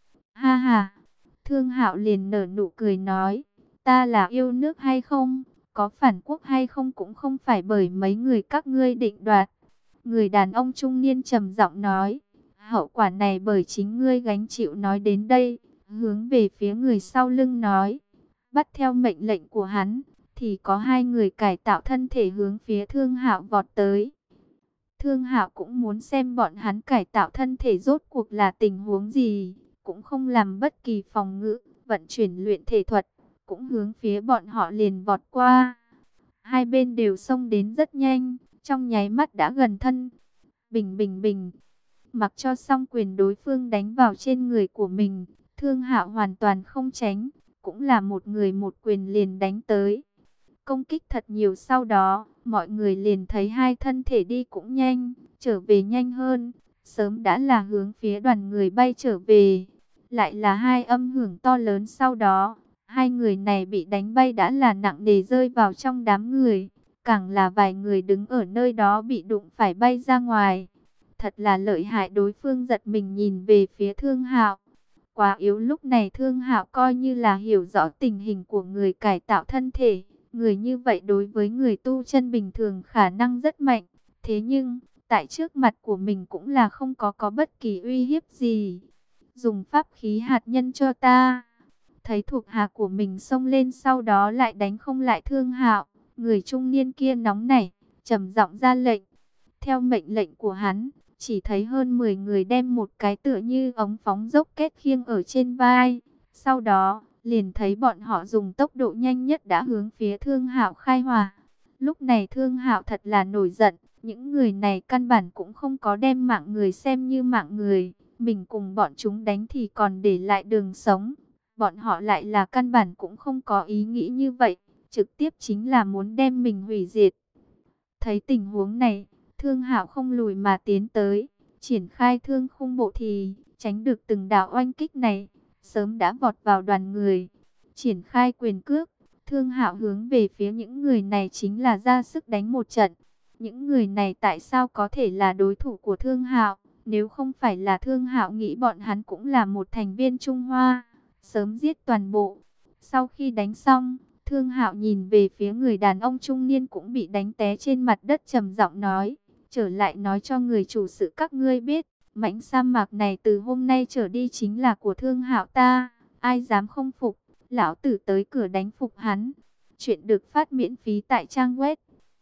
Ha ha. Thương Hạo liền nở nụ cười nói, ta là yêu nước hay không, có phản quốc hay không cũng không phải bởi mấy người các ngươi định đoạt. Người đàn ông trung niên trầm giọng nói, Hậu quả này bởi chính ngươi gánh chịu. Nói đến đây, hướng về phía người sau lưng nói. Bắt theo mệnh lệnh của hắn, thì có hai người cải tạo thân thể hướng phía Thương Hạo vọt tới. Thương Hạo cũng muốn xem bọn hắn cải tạo thân thể rốt cuộc là tình huống gì, cũng không làm bất kỳ phòng ngự, vận chuyển luyện thể thuật, cũng hướng phía bọn họ liền vọt qua. Hai bên đều xông đến rất nhanh, trong nháy mắt đã gần thân. Bình bình bình, mặc cho song quyền đối phương đánh vào trên người của mình, Thương Hạo hoàn toàn không tránh, cũng là một người một quyền liền đánh tới. Công kích thật nhiều, sau đó, mọi người liền thấy hai thân thể đi cũng nhanh, trở về nhanh hơn, sớm đã là hướng phía đoàn người bay trở về. Lại là hai âm hưởng to lớn, sau đó, hai người này bị đánh bay đã là nặng nề rơi vào trong đám người, càng là vài người đứng ở nơi đó bị đụng phải bay ra ngoài. Thật là lợi hại. Đối phương giật mình nhìn về phía Thương Hạo. Quá yếu. Lúc này Thương Hạo coi như là hiểu rõ tình hình của người cải tạo thân thể. Người như vậy đối với người tu chân bình thường khả năng rất mạnh. Thế nhưng, tại trước mặt của mình cũng là không có bất kỳ uy hiếp gì. Dùng pháp khí hạt nhân cho ta. Thấy thuộc hạ của mình xông lên, sau đó lại đánh không lại Thương Hạo. Người trung niên kia nóng nảy, trầm giọng ra lệnh. Theo mệnh lệnh của hắn, chỉ thấy hơn 10 người đem một cái tựa như ống phóng dốc kết khiêng ở trên vai. Sau đó, liền thấy bọn họ dùng tốc độ nhanh nhất đã hướng phía Thương Hạo khai hỏa. Lúc này Thương Hạo thật là nổi giận. Những người này căn bản cũng không có đem mạng người xem như mạng người. Mình cùng bọn chúng đánh thì còn để lại đường sống. Bọn họ lại là căn bản cũng không có ý nghĩ như vậy. Trực tiếp chính là muốn đem mình hủy diệt. Thấy tình huống này, Thương Hạo không lùi mà tiến tới, triển khai thương khung bộ thì tránh được từng đạo oanh kích này, sớm đã vọt vào đoàn người, triển khai quyền cước. Thương Hạo hướng về phía những người này chính là ra sức đánh một trận. Những người này tại sao có thể là đối thủ của Thương Hạo? Nếu không phải là Thương Hạo nghĩ bọn hắn cũng là một thành viên Trung Hoa, sớm giết toàn bộ. Sau khi đánh xong, Thương Hạo nhìn về phía người đàn ông trung niên cũng bị đánh té trên mặt đất, trầm giọng nói: trở lại nói cho người chủ sự các ngươi biết, mảnh sa mạc này từ hôm nay trở đi chính là của Thương Hạo ta. Ai dám không phục, lão tử tới cửa đánh phục hắn. Chuyện được phát miễn phí tại trang web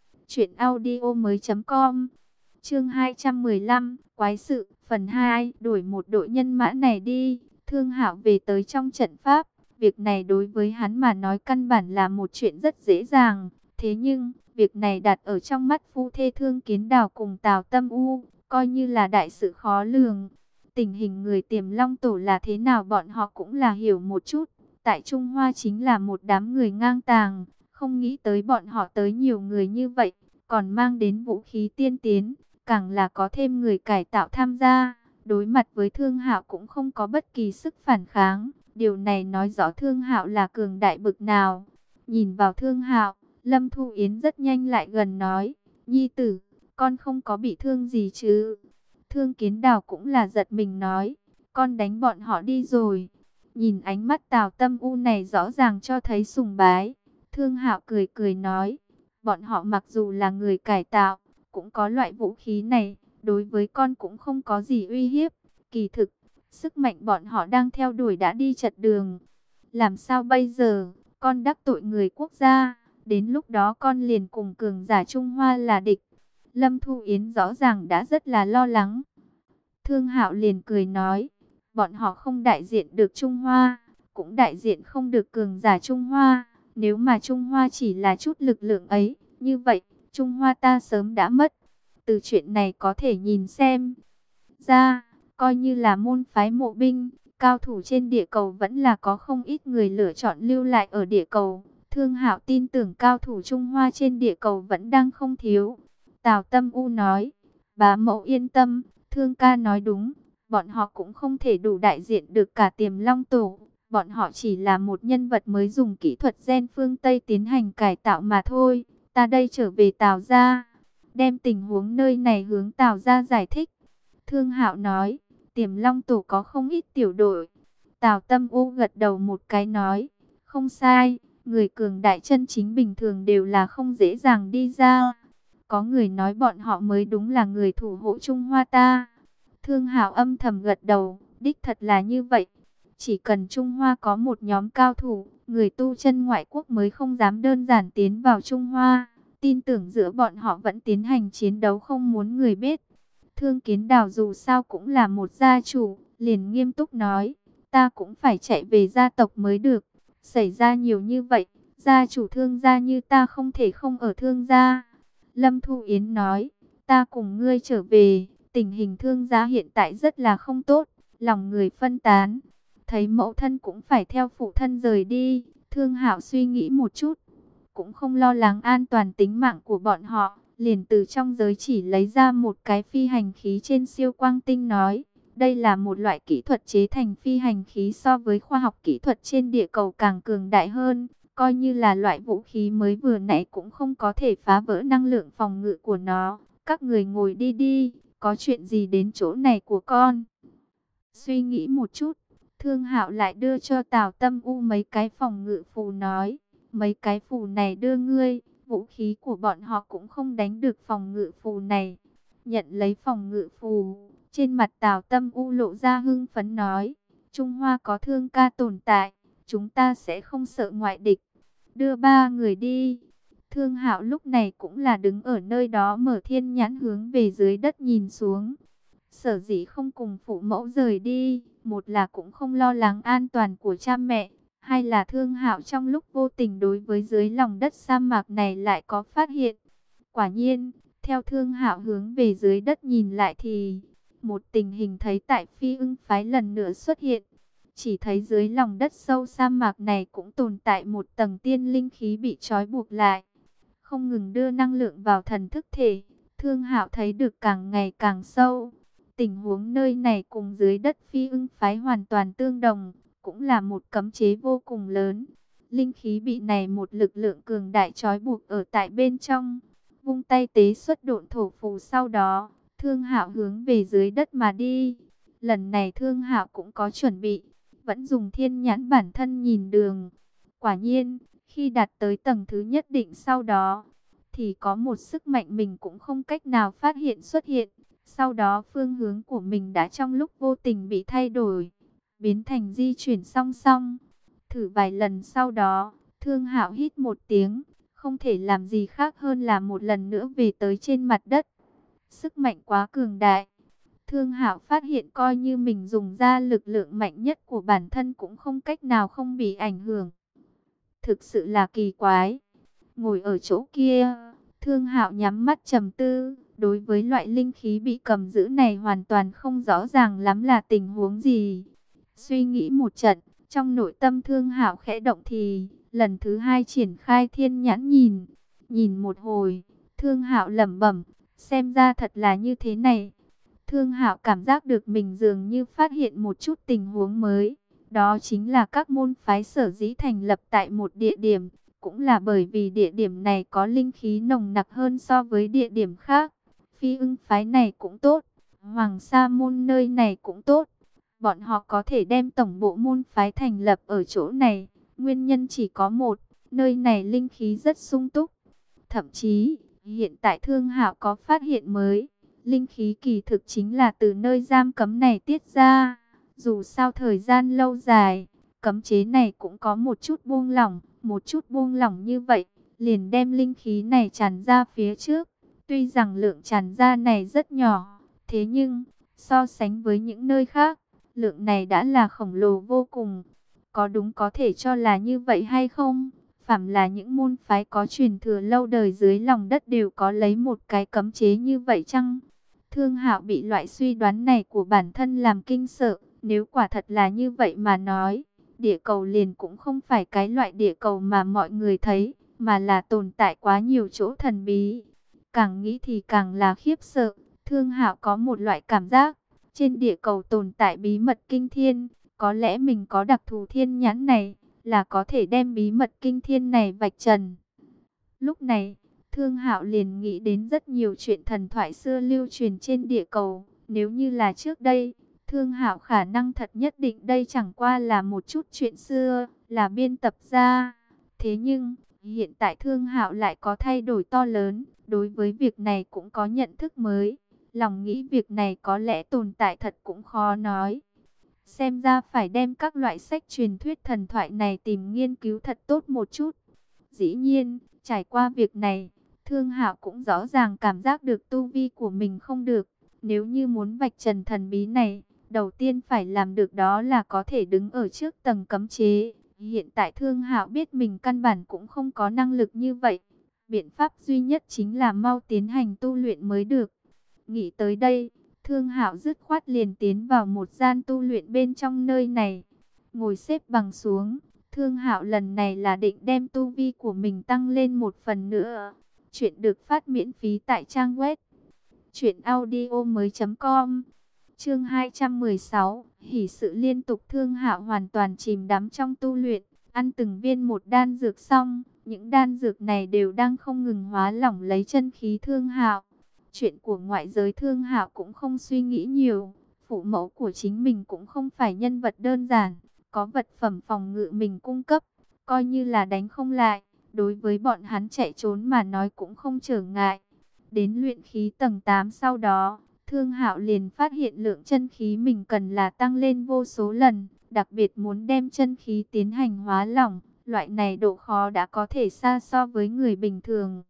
truyệnaudiomoi.com. Chương 215, quái sự, phần 2, đổi một đội nhân mã này đi. Thương Hạo về tới trong trận pháp. Việc này đối với hắn mà nói căn bản là một chuyện rất dễ dàng. Thế nhưng, việc này đặt ở trong mắt phu thê Thương Kiến Đào cùng Tào Tâm U, coi như là đại sự khó lường. Tình hình người Tiềm Long Tổ là thế nào bọn họ cũng là hiểu một chút. Tại Trung Hoa chính là một đám người ngang tàng, không nghĩ tới bọn họ tới nhiều người như vậy, còn mang đến vũ khí tiên tiến, càng là có thêm người cải tạo tham gia. Đối mặt với Thương Hạo cũng không có bất kỳ sức phản kháng. Điều này nói rõ Thương Hạo là cường đại bực nào. Nhìn vào Thương Hạo, Lâm Thu Yến rất nhanh lại gần nói: Nhi tử, con không có bị thương gì chứ? Thương Kiến Đào cũng là giật mình nói: con đánh bọn họ đi rồi. Nhìn ánh mắt Tào Tâm U này rõ ràng cho thấy sùng bái. Thương Hạo cười cười nói: bọn họ mặc dù là người cải tạo, cũng có loại vũ khí này, đối với con cũng không có gì uy hiếp. Kỳ thực, sức mạnh bọn họ đang theo đuổi đã đi chật đường. Làm sao bây giờ? Con đắc tội người quốc gia, đến lúc đó con liền cùng cường giả Trung Hoa là địch. Lâm Thu Yến rõ ràng đã rất là lo lắng. Thương Hạo liền cười nói: bọn họ không đại diện được Trung Hoa, cũng đại diện không được cường giả Trung Hoa. Nếu mà Trung Hoa chỉ là chút lực lượng ấy, như vậy, Trung Hoa ta sớm đã mất. Từ chuyện này có thể nhìn xem ra, coi như là môn phái mộ binh, cao thủ trên địa cầu vẫn là có không ít người lựa chọn lưu lại ở địa cầu. Thương Hạo tin tưởng cao thủ Trung Hoa trên địa cầu vẫn đang không thiếu. Tào Tâm U nói: bá mẫu yên tâm, Thương ca nói đúng, bọn họ cũng không thể đủ đại diện được cả Tiềm Long Tổ. Bọn họ chỉ là một nhân vật mới dùng kỹ thuật gen phương Tây tiến hành cải tạo mà thôi. Ta đây trở về Tào gia, đem tình huống nơi này hướng Tào gia giải thích. Thương Hạo nói: Tiềm Long Tổ có không ít tiểu đội. Tào Tâm U gật đầu một cái nói: không sai, người cường đại chân chính bình thường đều là không dễ dàng đi ra. Có người nói bọn họ mới đúng là người thủ hộ Trung Hoa ta. Thương Hạo âm thầm gật đầu, đích thật là như vậy. Chỉ cần Trung Hoa có một nhóm cao thủ, người tu chân ngoại quốc mới không dám đơn giản tiến vào Trung Hoa. Tin tưởng giữa bọn họ vẫn tiến hành chiến đấu không muốn người biết. Thương Kiến Đào dù sao cũng là một gia chủ, liền nghiêm túc nói, ta cũng phải chạy về gia tộc mới được. Xảy ra nhiều như vậy, gia chủ Thương gia như ta không thể không ở Thương gia. Lâm Thu Yến nói, ta cùng ngươi trở về, tình hình Thương gia hiện tại rất là không tốt, lòng người phân tán. Thấy mẫu thân cũng phải theo phụ thân rời đi, Thương Hạo suy nghĩ một chút, cũng không lo lắng an toàn tính mạng của bọn họ, liền từ trong giới chỉ lấy ra một cái phi hành khí trên siêu quang tinh nói, đây là một loại kỹ thuật chế thành phi hành khí so với khoa học kỹ thuật trên địa cầu càng cường đại hơn, coi như là loại vũ khí mới vừa nãy cũng không có thể phá vỡ năng lượng phòng ngự của nó. Các người ngồi đi đi, có chuyện gì đến chỗ này của con? Suy nghĩ một chút, Thương Hạo lại đưa cho Tào Tâm U mấy cái phòng ngự phù nói, mấy cái phù này đưa ngươi, vũ khí của bọn họ cũng không đánh được phòng ngự phù này. Nhận lấy phòng ngự phù, trên mặt Tào Tâm U lộ ra hưng phấn nói, Trung Hoa có Thương ca tồn tại, chúng ta sẽ không sợ ngoại địch. Đưa ba người đi. Thương Hạo lúc này cũng là đứng ở nơi đó mở thiên nhãn hướng về dưới đất nhìn xuống. Sở dĩ không cùng phụ mẫu rời đi, một là cũng không lo lắng an toàn của cha mẹ, hai là Thương Hạo trong lúc vô tình đối với dưới lòng đất sa mạc này lại có phát hiện. Quả nhiên, theo Thương Hạo hướng về dưới đất nhìn lại thì một tình hình thấy tại Phi Ưng phái lần nữa xuất hiện. Chỉ thấy dưới lòng đất sâu sa mạc này cũng tồn tại một tầng tiên linh khí bị trói buộc lại, không ngừng đưa năng lượng vào thần thức thể. Thương Hạo thấy được càng ngày càng sâu. Tình huống nơi này cùng dưới đất Phi Ưng phái hoàn toàn tương đồng, cũng là một cấm chế vô cùng lớn. Linh khí bị này một lực lượng cường đại trói buộc ở tại bên trong. Vung tay tế xuất độn thổ phù, sau đó Thương Hạo hướng về dưới đất mà đi. Lần này Thương Hạo cũng có chuẩn bị, vẫn dùng thiên nhãn bản thân nhìn đường. Quả nhiên, khi đạt tới tầng thứ nhất định sau đó, thì có một sức mạnh mình cũng không cách nào phát hiện xuất hiện. Sau đó phương hướng của mình đã trong lúc vô tình bị thay đổi, biến thành di chuyển song song. Thử vài lần sau đó, Thương Hạo hít một tiếng, không thể làm gì khác hơn là một lần nữa về tới trên mặt đất. Sức mạnh quá cường đại. Thương Hạo phát hiện coi như mình dùng ra lực lượng mạnh nhất của bản thân cũng không cách nào không bị ảnh hưởng. Thực sự là kỳ quái. Ngồi ở chỗ kia, Thương Hạo nhắm mắt trầm tư, đối với loại linh khí bị cầm giữ này hoàn toàn không rõ ràng lắm là tình huống gì. Suy nghĩ một trận, trong nội tâm Thương Hạo khẽ động thì lần thứ hai triển khai thiên nhãn nhìn. Nhìn một hồi, Thương Hạo lẩm bẩm, xem ra thật là như thế này. Thương Hạo cảm giác được mình dường như phát hiện một chút tình huống mới. Đó chính là các môn phái sở dĩ thành lập tại một địa điểm, cũng là bởi vì địa điểm này có linh khí nồng nặc hơn so với địa điểm khác. Phi Ưng phái này cũng tốt, Hoàng Sa môn nơi này cũng tốt. Bọn họ có thể đem tổng bộ môn phái thành lập ở chỗ này. Nguyên nhân chỉ có một, nơi này linh khí rất sung túc. Thậm chí, hiện tại Thương Hạo có phát hiện mới. Linh khí kỳ thực chính là từ nơi giam cấm này tiết ra. Dù sao thời gian lâu dài, cấm chế này cũng có một chút buông lỏng như vậy, liền đem linh khí này tràn ra phía trước. Tuy rằng lượng tràn ra này rất nhỏ, thế nhưng so sánh với những nơi khác, lượng này đã là khổng lồ vô cùng. Có đúng có thể cho là như vậy hay không? Phàm là những môn phái có truyền thừa lâu đời dưới lòng đất đều có lấy một cái cấm chế như vậy chăng? Thương Hạo bị loại suy đoán này của bản thân làm kinh sợ. Nếu quả thật là như vậy mà nói, địa cầu liền cũng không phải cái loại địa cầu mà mọi người thấy, mà là tồn tại quá nhiều chỗ thần bí. Càng nghĩ thì càng là khiếp sợ. Thương Hạo có một loại cảm giác, trên địa cầu tồn tại bí mật kinh thiên. Có lẽ mình có đặc thù thiên nhãn này, là có thể đem bí mật kinh thiên này vạch trần. Lúc này, Thương Hạo liền nghĩ đến rất nhiều chuyện thần thoại xưa lưu truyền trên địa cầu. Nếu như là trước đây, Thương Hạo khả năng thật nhất định đây chẳng qua là một chút chuyện xưa, là biên tập ra. Thế nhưng, hiện tại Thương Hạo lại có thay đổi to lớn, đối với việc này cũng có nhận thức mới. Lòng nghĩ việc này có lẽ tồn tại thật cũng khó nói. Xem ra phải đem các loại sách truyền thuyết thần thoại này tìm nghiên cứu thật tốt một chút. Dĩ nhiên, trải qua việc này, Thương Hạo cũng rõ ràng cảm giác được tu vi của mình không được. Nếu như muốn vạch trần thần bí này, đầu tiên phải làm được đó là có thể đứng ở trước tầng cấm chế. Hiện tại Thương Hạo biết mình căn bản cũng không có năng lực như vậy. Biện pháp duy nhất chính là mau tiến hành tu luyện mới được. Nghĩ tới đây, Thương Hạo dứt khoát liền tiến vào một gian tu luyện bên trong nơi này. Ngồi xếp bằng xuống, Thương Hạo lần này là định đem tu vi của mình tăng lên một phần nữa. Chuyện được phát miễn phí tại trang web truyệnaudiomoi.com. Chương 216, hỷ sự liên tục. Thương Hạo hoàn toàn chìm đắm trong tu luyện, ăn từng viên một đan dược xong, những đan dược này đều đang không ngừng hóa lỏng lấy chân khí Thương Hạo. Chuyện của ngoại giới Thương Hạo cũng không suy nghĩ nhiều, phụ mẫu của chính mình cũng không phải nhân vật đơn giản, có vật phẩm phòng ngự mình cung cấp, coi như là đánh không lại, đối với bọn hắn chạy trốn mà nói cũng không trở ngại. Đến luyện khí tầng 8 sau đó, Thương Hạo liền phát hiện lượng chân khí mình cần là tăng lên vô số lần, đặc biệt muốn đem chân khí tiến hành hóa lỏng, loại này độ khó đã có thể xa so với người bình thường.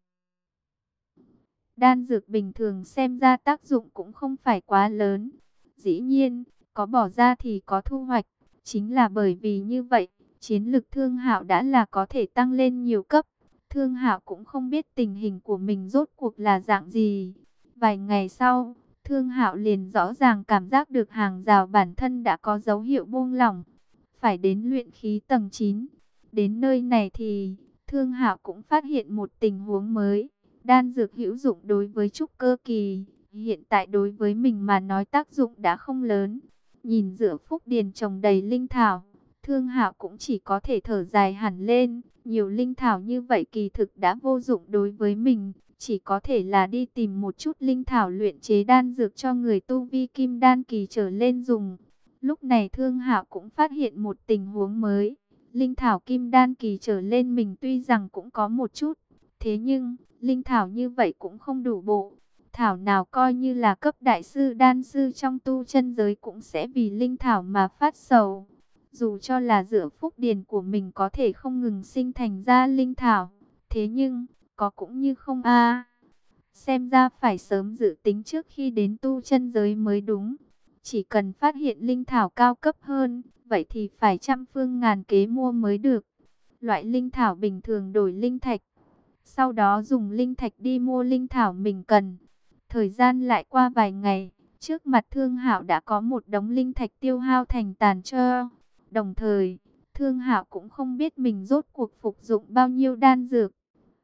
Đan dược bình thường xem ra tác dụng cũng không phải quá lớn. Dĩ nhiên, có bỏ ra thì có thu hoạch. Chính là bởi vì như vậy, chiến lực Thương Hạo đã là có thể tăng lên nhiều cấp. Thương Hạo cũng không biết tình hình của mình rốt cuộc là dạng gì. Vài ngày sau, Thương Hạo liền rõ ràng cảm giác được hàng rào bản thân đã có dấu hiệu buông lỏng. Phải đến luyện khí tầng 9. Đến nơi này thì Thương Hạo cũng phát hiện một tình huống mới. Đan dược hữu dụng đối với trúc cơ kỳ, hiện tại đối với mình mà nói tác dụng đã không lớn. Nhìn giữa phúc điền trồng đầy linh thảo, Thương Hạo cũng chỉ có thể thở dài hẳn lên. Nhiều linh thảo như vậy kỳ thực đã vô dụng đối với mình, chỉ có thể là đi tìm một chút linh thảo luyện chế đan dược cho người tu vi kim đan kỳ trở lên dùng. Lúc này Thương Hạo cũng phát hiện một tình huống mới. Linh thảo kim đan kỳ trở lên mình tuy rằng cũng có một chút, thế nhưng linh thảo như vậy cũng không đủ bộ. Thảo nào coi như là cấp đại sư đan sư trong tu chân giới cũng sẽ vì linh thảo mà phát sầu. Dù cho là giữa phúc điền của mình có thể không ngừng sinh thành ra linh thảo, thế nhưng có cũng như không a. Xem ra phải sớm dự tính trước khi đến tu chân giới mới đúng. Chỉ cần phát hiện linh thảo cao cấp hơn, vậy thì phải trăm phương ngàn kế mua mới được. Loại linh thảo bình thường đổi linh thạch, sau đó dùng linh thạch đi mua linh thảo mình cần. Thời gian lại qua vài ngày, trước mặt Thương Hạo đã có một đống linh thạch tiêu hao thành tàn tro. Đồng thời, Thương Hạo cũng không biết mình rốt cuộc phục dụng bao nhiêu đan dược.